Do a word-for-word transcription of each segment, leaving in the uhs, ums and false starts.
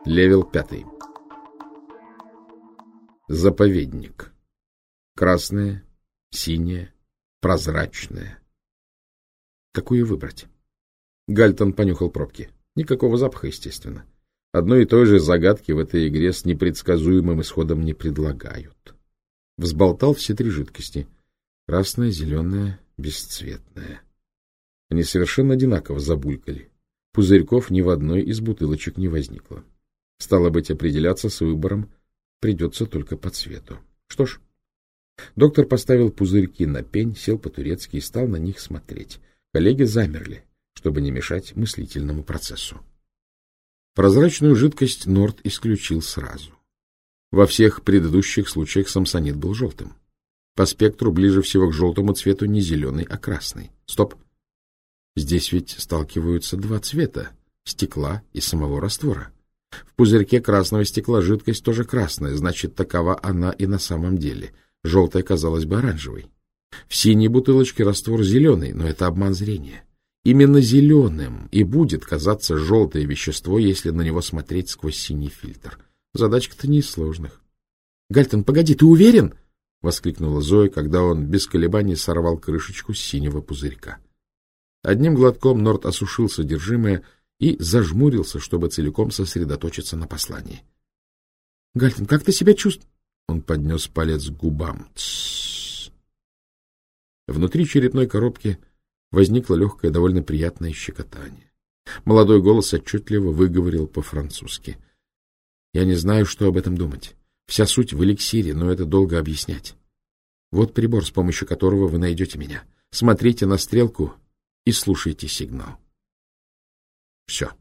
Левел пятый. Заповедник. Красное, синее, прозрачное. Какую выбрать? Гальтон понюхал пробки. Никакого запаха, естественно. Одной и той же загадки в этой игре с непредсказуемым исходом не предлагают. Взболтал все три жидкости. Красное, зеленое, бесцветное. Они совершенно одинаково забулькали. Пузырьков ни в одной из бутылочек не возникло. Стало быть, определяться с выбором придется только по цвету. Что ж, доктор поставил пузырьки на пень, сел по-турецки и стал на них смотреть. Коллеги замерли, чтобы не мешать мыслительному процессу. Прозрачную жидкость Норт исключил сразу. Во всех предыдущих случаях самсонит был желтым. По спектру ближе всего к желтому цвету не зеленый, а красный. Стоп! Здесь ведь сталкиваются два цвета — стекла и самого раствора. В пузырьке красного стекла жидкость тоже красная, значит, такова она и на самом деле. Желтая казалась бы оранжевой. В синей бутылочке раствор зеленый, но это обман зрения. Именно зеленым и будет казаться желтое вещество, если на него смотреть сквозь синий фильтр. Задачка-то не из сложных. — Гальтон, погоди, ты уверен? — воскликнула Зоя, когда он без колебаний сорвал крышечку с синего пузырька. Одним глотком Норт осушил содержимое и зажмурился, чтобы целиком сосредоточиться на послании. — Гальтон, как ты себя чувствуешь? Он поднес палец к губам. Тссс. Внутри черепной коробки возникло легкое, довольно приятное щекотание. Молодой голос отчетливо выговорил по-французски. — Я не знаю, что об этом думать. Вся суть в эликсире, но это долго объяснять. Вот прибор, с помощью которого вы найдете меня. Смотрите на стрелку и слушайте сигнал. Все.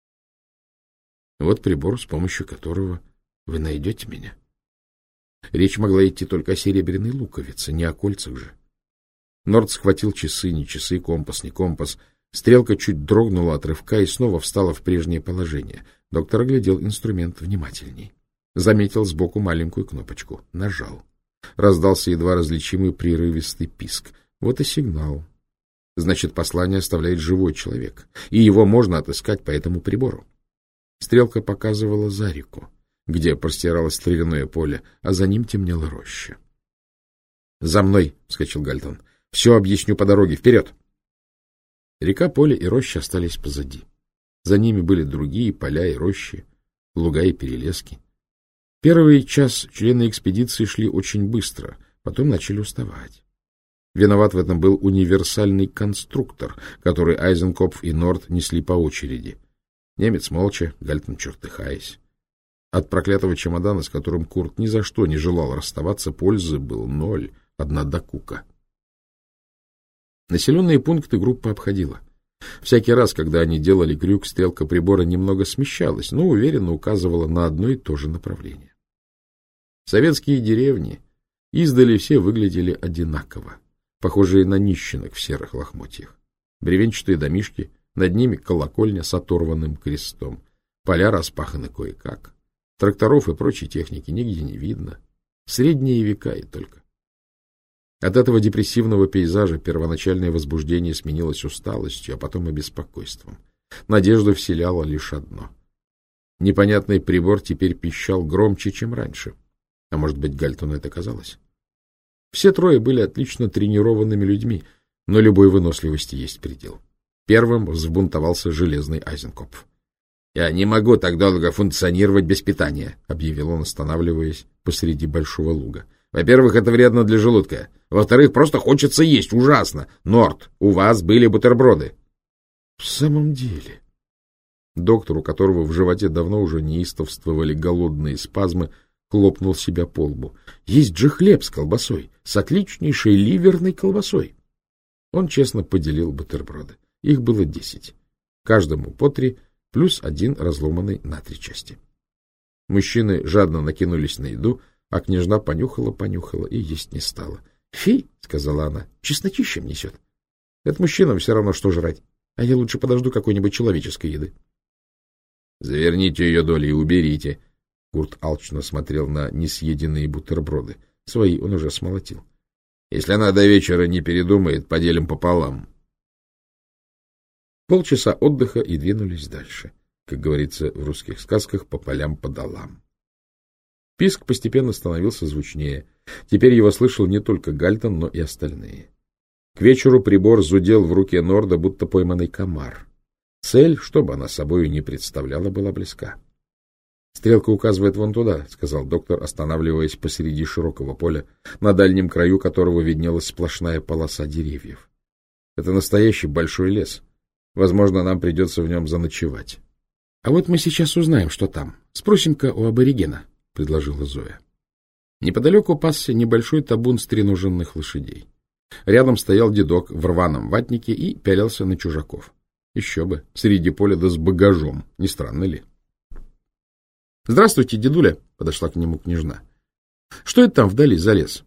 Вот прибор, с помощью которого вы найдете меня. Речь могла идти только о серебряной луковице, не о кольцах же. Норт схватил часы, не часы, компас, не компас. Стрелка чуть дрогнула от рывка и снова встала в прежнее положение. Доктор оглядел инструмент внимательней. Заметил сбоку маленькую кнопочку. Нажал. Раздался едва различимый прерывистый писк. Вот и сигнал. Значит, послание оставляет живой человек, и его можно отыскать по этому прибору. Стрелка показывала за реку, где простиралось травяное поле, а за ним темнела роща. — За мной! — вскочил Гальтон. — Все объясню по дороге. Вперед! Река, поле и роща остались позади. За ними были другие поля и рощи, луга и перелески. Первый час члены экспедиции шли очень быстро, потом начали уставать. Виноват в этом был универсальный конструктор, который Айзенкопф и Норт несли по очереди. Немец молча, Гальтон чертыхаясь. От проклятого чемодана, с которым Курт ни за что не желал расставаться, пользы был ноль, одна докука. Населенные пункты группа обходила. Всякий раз, когда они делали крюк, стрелка прибора немного смещалась, но уверенно указывала на одно и то же направление. Советские деревни издали все выглядели одинаково, похожие на нищенок в серых лохмотьях. Бревенчатые домишки, над ними колокольня с оторванным крестом, поля распаханы кое-как. Тракторов и прочей техники нигде не видно. Средние века и только. От этого депрессивного пейзажа первоначальное возбуждение сменилось усталостью, а потом и беспокойством. Надежду вселяло лишь одно. Непонятный прибор теперь пищал громче, чем раньше. А может быть, Гальтону это казалось? Все трое были отлично тренированными людьми, но любой выносливости есть предел. Первым взбунтовался железный Айзенкопф. — Я не могу так долго функционировать без питания, — объявил он, останавливаясь посреди большого луга. — Во-первых, это вредно для желудка. Во-вторых, просто хочется есть. Ужасно. Норт, у вас были бутерброды. — В самом деле... Доктор, у которого в животе давно уже неистовствовали голодные спазмы, хлопнул себя по лбу. Есть же хлеб с колбасой, с отличнейшей ливерной колбасой. Он честно поделил бутерброды. Их было десять. Каждому по три, плюс один разломанный на три части. Мужчины жадно накинулись на еду, а княжна понюхала-понюхала и есть не стала. — Фи, — сказала она, — чесночищем несет. Это мужчинам все равно, что жрать, а я лучше подожду какой-нибудь человеческой еды. — Заверните ее доли и уберите. Курт алчно смотрел на несъеденные бутерброды. Свои он уже смолотил. — Если она до вечера не передумает, поделим пополам. Полчаса отдыха и двинулись дальше. как говорится в русских сказках, по полям по долам. Писк постепенно становился звучнее. Теперь его слышал не только Гальтон, но и остальные. К вечеру прибор зудел в руке Норда, будто пойманный комар. Цель, что бы она собою ни представляла, была близка. — Стрелка указывает вон туда, — сказал доктор, останавливаясь посреди широкого поля, на дальнем краю которого виднелась сплошная полоса деревьев. — Это настоящий большой лес. Возможно, нам придется в нем заночевать. — А вот мы сейчас узнаем, что там. Спросим-ка у аборигена, — предложила Зоя. Неподалеку пасся небольшой табун стреноженных лошадей. Рядом стоял дедок в рваном ватнике и пялился на чужаков. Еще бы, среди поля да с багажом, не странно ли? — Здравствуйте, дедуля, — подошла к нему княжна. — Что это там вдали за лес?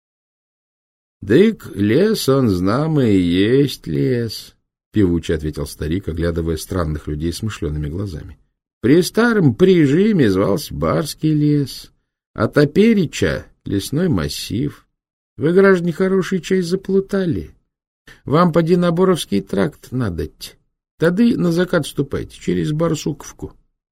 — Дык, лес он, знамо, и есть лес, — певуче ответил старик, оглядывая странных людей смышленными глазами. — При старом прижиме звался Барский лес, а топереча — лесной массив. Вы, граждане, хороший чай заплутали. Вам поди на Боровский тракт надоть. Тады на закат ступайте, через Барсуковку.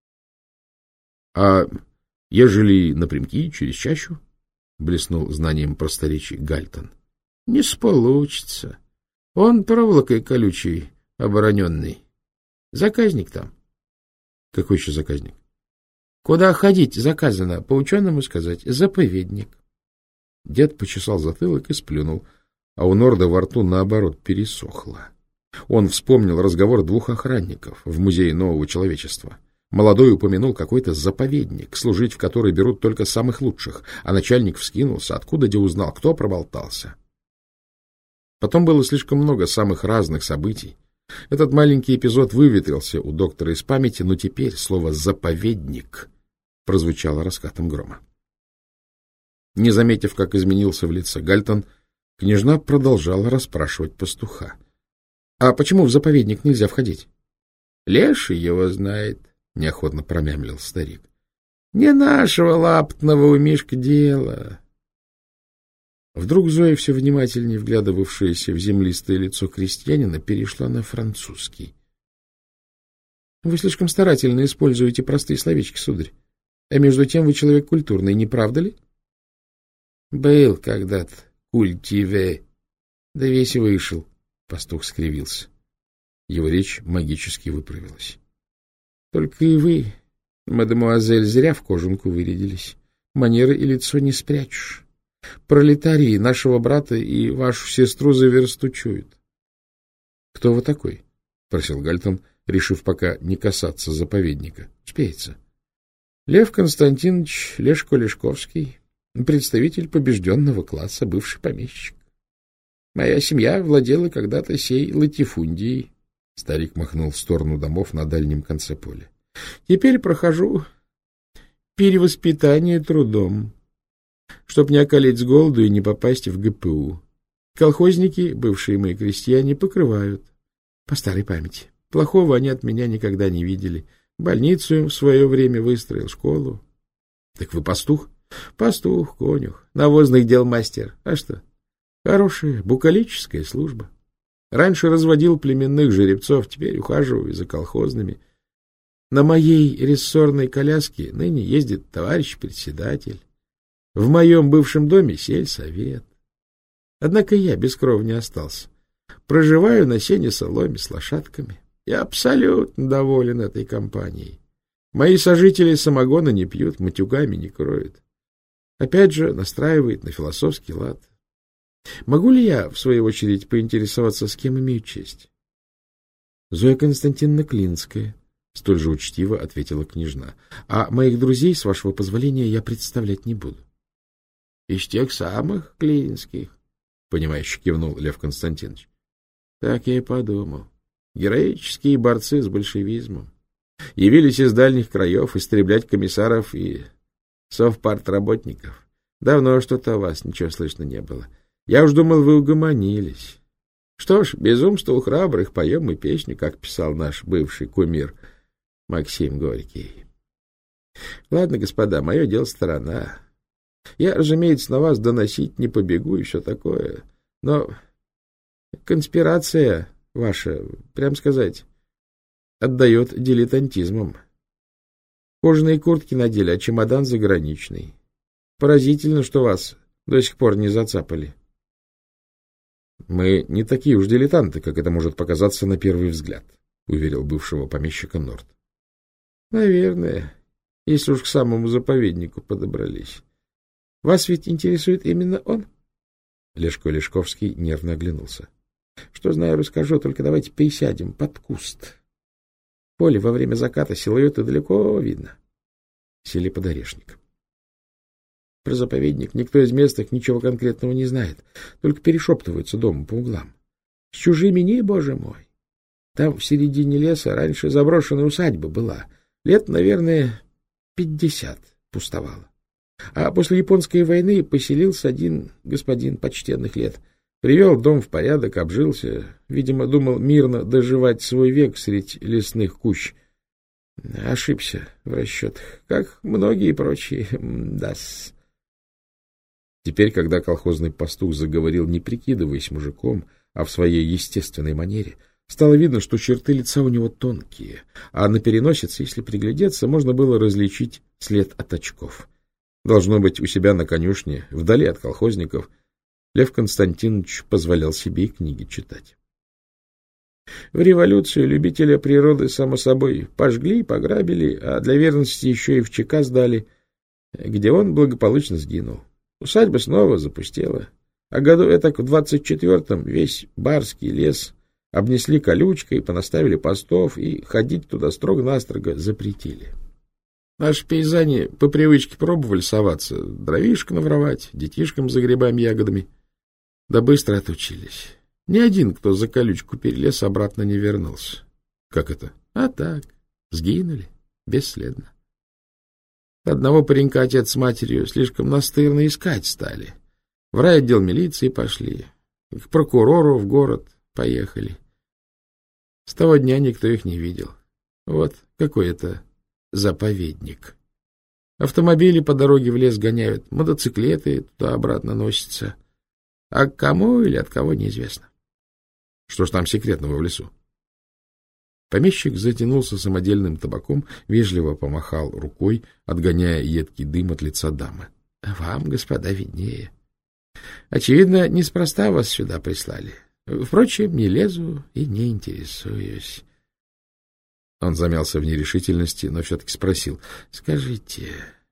— А ежели напрямки, через чащу? — блеснул знанием просторечий Гальтон. — Не сполучится. Он проволокой колючей обороненный. Заказник там. — Какой еще заказник? — Куда ходить заказано, по ученому сказать, заповедник. Дед почесал затылок и сплюнул, а у Норда во рту, наоборот, пересохло. Он вспомнил разговор двух охранников в Музее нового человечества. Молодой упомянул какой-то заповедник, служить в который берут только самых лучших, а начальник вскинулся, откуда де узнал, кто проболтался. Потом было слишком много самых разных событий. Этот маленький эпизод выветрился у доктора из памяти, но теперь слово «заповедник» прозвучало раскатом грома. Не заметив, как изменился в лице Гальтон, княжна продолжала расспрашивать пастуха. — А почему в заповедник нельзя входить? — Леший его знает, — неохотно промямлил старик. — Не нашего лаптного у Мишка дело. Вдруг Зоя, все внимательнее вглядывавшаяся в землистое лицо крестьянина, перешла на французский. — Вы слишком старательно используете простые словечки, сударь. А между тем вы человек культурный, не правда ли? — Был когда-то культиве, да весь вышел, — пастух скривился. Его речь магически выправилась. — Только и вы, мадемуазель, зря в кожанку вырядились. Манеры и лицо не спрячешь. Пролетарии нашего брата и вашу сестру за версту чуют. — Кто вы такой? — спросил Гальтон, решив пока не касаться заповедника. — Успеется. — Лев Константинович Лешко-Лешковский, представитель побежденного класса, бывший помещик. Моя семья владела когда-то сей латифундией. Старик махнул в сторону домов на дальнем конце поля. — Теперь прохожу перевоспитание трудом, чтоб не околеть с голоду и не попасть в ГПУ. Колхозники, бывшие мои крестьяне, покрывают. По старой памяти. Плохого они от меня никогда не видели. Больницу в свое время выстроил, школу. — Так вы пастух? — Пастух, конюх, навозных дел мастер. А что? Хорошая букалическая служба. Раньше разводил племенных жеребцов, теперь ухаживаю за колхозными. На моей рессорной коляске ныне ездит товарищ председатель. В моем бывшем доме сельсовет. Однако я без крова не остался. Проживаю на сене-соломе с лошадками. Я абсолютно доволен этой компанией. Мои сожители самогона не пьют, матюгами не кроют. Опять же, настраивает на философский лад. Могу ли я, в свою очередь, поинтересоваться, с кем имею честь? — Зоя Константиновна Клинская, — столь же учтиво ответила княжна. — А моих друзей, с вашего позволения, я представлять не буду. — Из тех самых Клинских, — понимающе кивнул Лев Константинович. — Так я и подумал. Героические борцы с большевизмом. Явились из дальних краев истреблять комиссаров и совпартработников. Давно что-то о вас ничего слышно не было. Я уж думал, вы угомонились. Что ж, безумство у храбрых, поем мы песню, как писал наш бывший кумир Максим Горький. Ладно, господа, мое дело сторона. Я, разумеется, на вас доносить не побегу и все такое, но конспирация ваша, прям сказать, отдает дилетантизмом. Кожаные куртки надели, а чемодан заграничный. Поразительно, что вас до сих пор не зацапали. — Мы не такие уж дилетанты, как это может показаться на первый взгляд, — уверил бывшего помещика Норт. — Наверное, если уж к самому заповеднику подобрались. Вас ведь интересует именно он? Лешко Лешковский нервно оглянулся. — Что знаю, расскажу, только давайте пересядем под куст. Поле во время заката силуэта далеко видно. Сели под орешник. Про заповедник никто из местных ничего конкретного не знает, только перешептываются дома по углам. С чужими не, боже мой. Там в середине леса раньше заброшенная усадьба была. Лет, наверное, пятьдесят пустовала. А после японской войны поселился один господин почтенных лет. Привел дом в порядок, обжился. Видимо, думал мирно доживать свой век средь лесных кущ. Ошибся в расчетах, как многие прочие. Да-с. Теперь, когда колхозный пастух заговорил, не прикидываясь мужиком, а в своей естественной манере, стало видно, что черты лица у него тонкие, а на переносице, если приглядеться, можно было различить след от очков. Должно быть, у себя на конюшне, вдали от колхозников, Лев Константинович позволял себе и книги читать. В революцию любителя природы, само собой, пожгли, пограбили, а для верности еще и в ЧК сдали, где он благополучно сгинул. Усадьба снова запустела, а году этак в двадцать четвертом весь барский лес обнесли колючкой, понаставили постов и ходить туда строго-настрого запретили. Наши пейзане по привычке пробовали соваться, дровишек навровать, детишкам за грибами, ягодами, да быстро отучились. Ни один, кто за колючку перелез, обратно не вернулся. Как это? А так, сгинули, бесследно. Одного паренька отец с матерью слишком настырно искать стали. В райотдел милиции пошли, к прокурору в город поехали. С того дня никто их не видел. Вот какой это заповедник. Автомобили по дороге в лес гоняют, мотоциклеты туда-обратно носятся. А к кому или от кого неизвестно. Что ж там секретного в лесу? Помещик затянулся самодельным табаком, вежливо помахал рукой, отгоняя едкий дым от лица дамы. — Вам, господа, виднее. Очевидно, неспроста вас сюда прислали. Впрочем, не лезу и не интересуюсь. Он замялся в нерешительности, но все-таки спросил. — Скажите,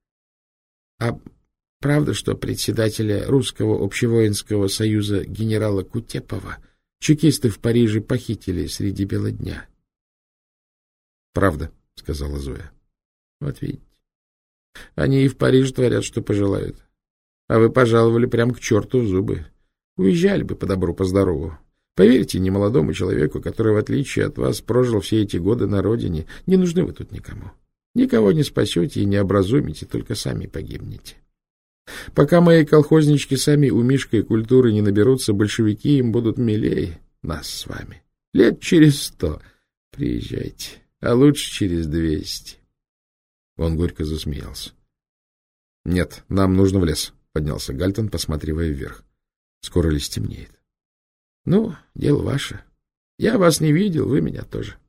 а правда, что председателя Русского общевоинского союза генерала Кутепова чекисты в Париже похитили среди бела дня? — Правда, — сказала Зоя. — Вот видите. Они и в Париже творят, что пожелают. А вы пожаловали прямо к черту в зубы. Уезжали бы по добру, по здорову. Поверьте немолодому человеку, который, в отличие от вас, прожил все эти годы на родине, не нужны вы тут никому. Никого не спасете и не образумите, только сами погибнете. Пока мои колхознички сами у Мишка и культуры не наберутся, большевики им будут милее нас с вами. Лет через сто приезжайте. А лучше через двести. Он горько засмеялся. — Нет, нам нужно в лес, — поднялся Гальтон, посматривая вверх. — Скоро ли стемнеет? — Ну, дело ваше. Я вас не видел, вы меня тоже.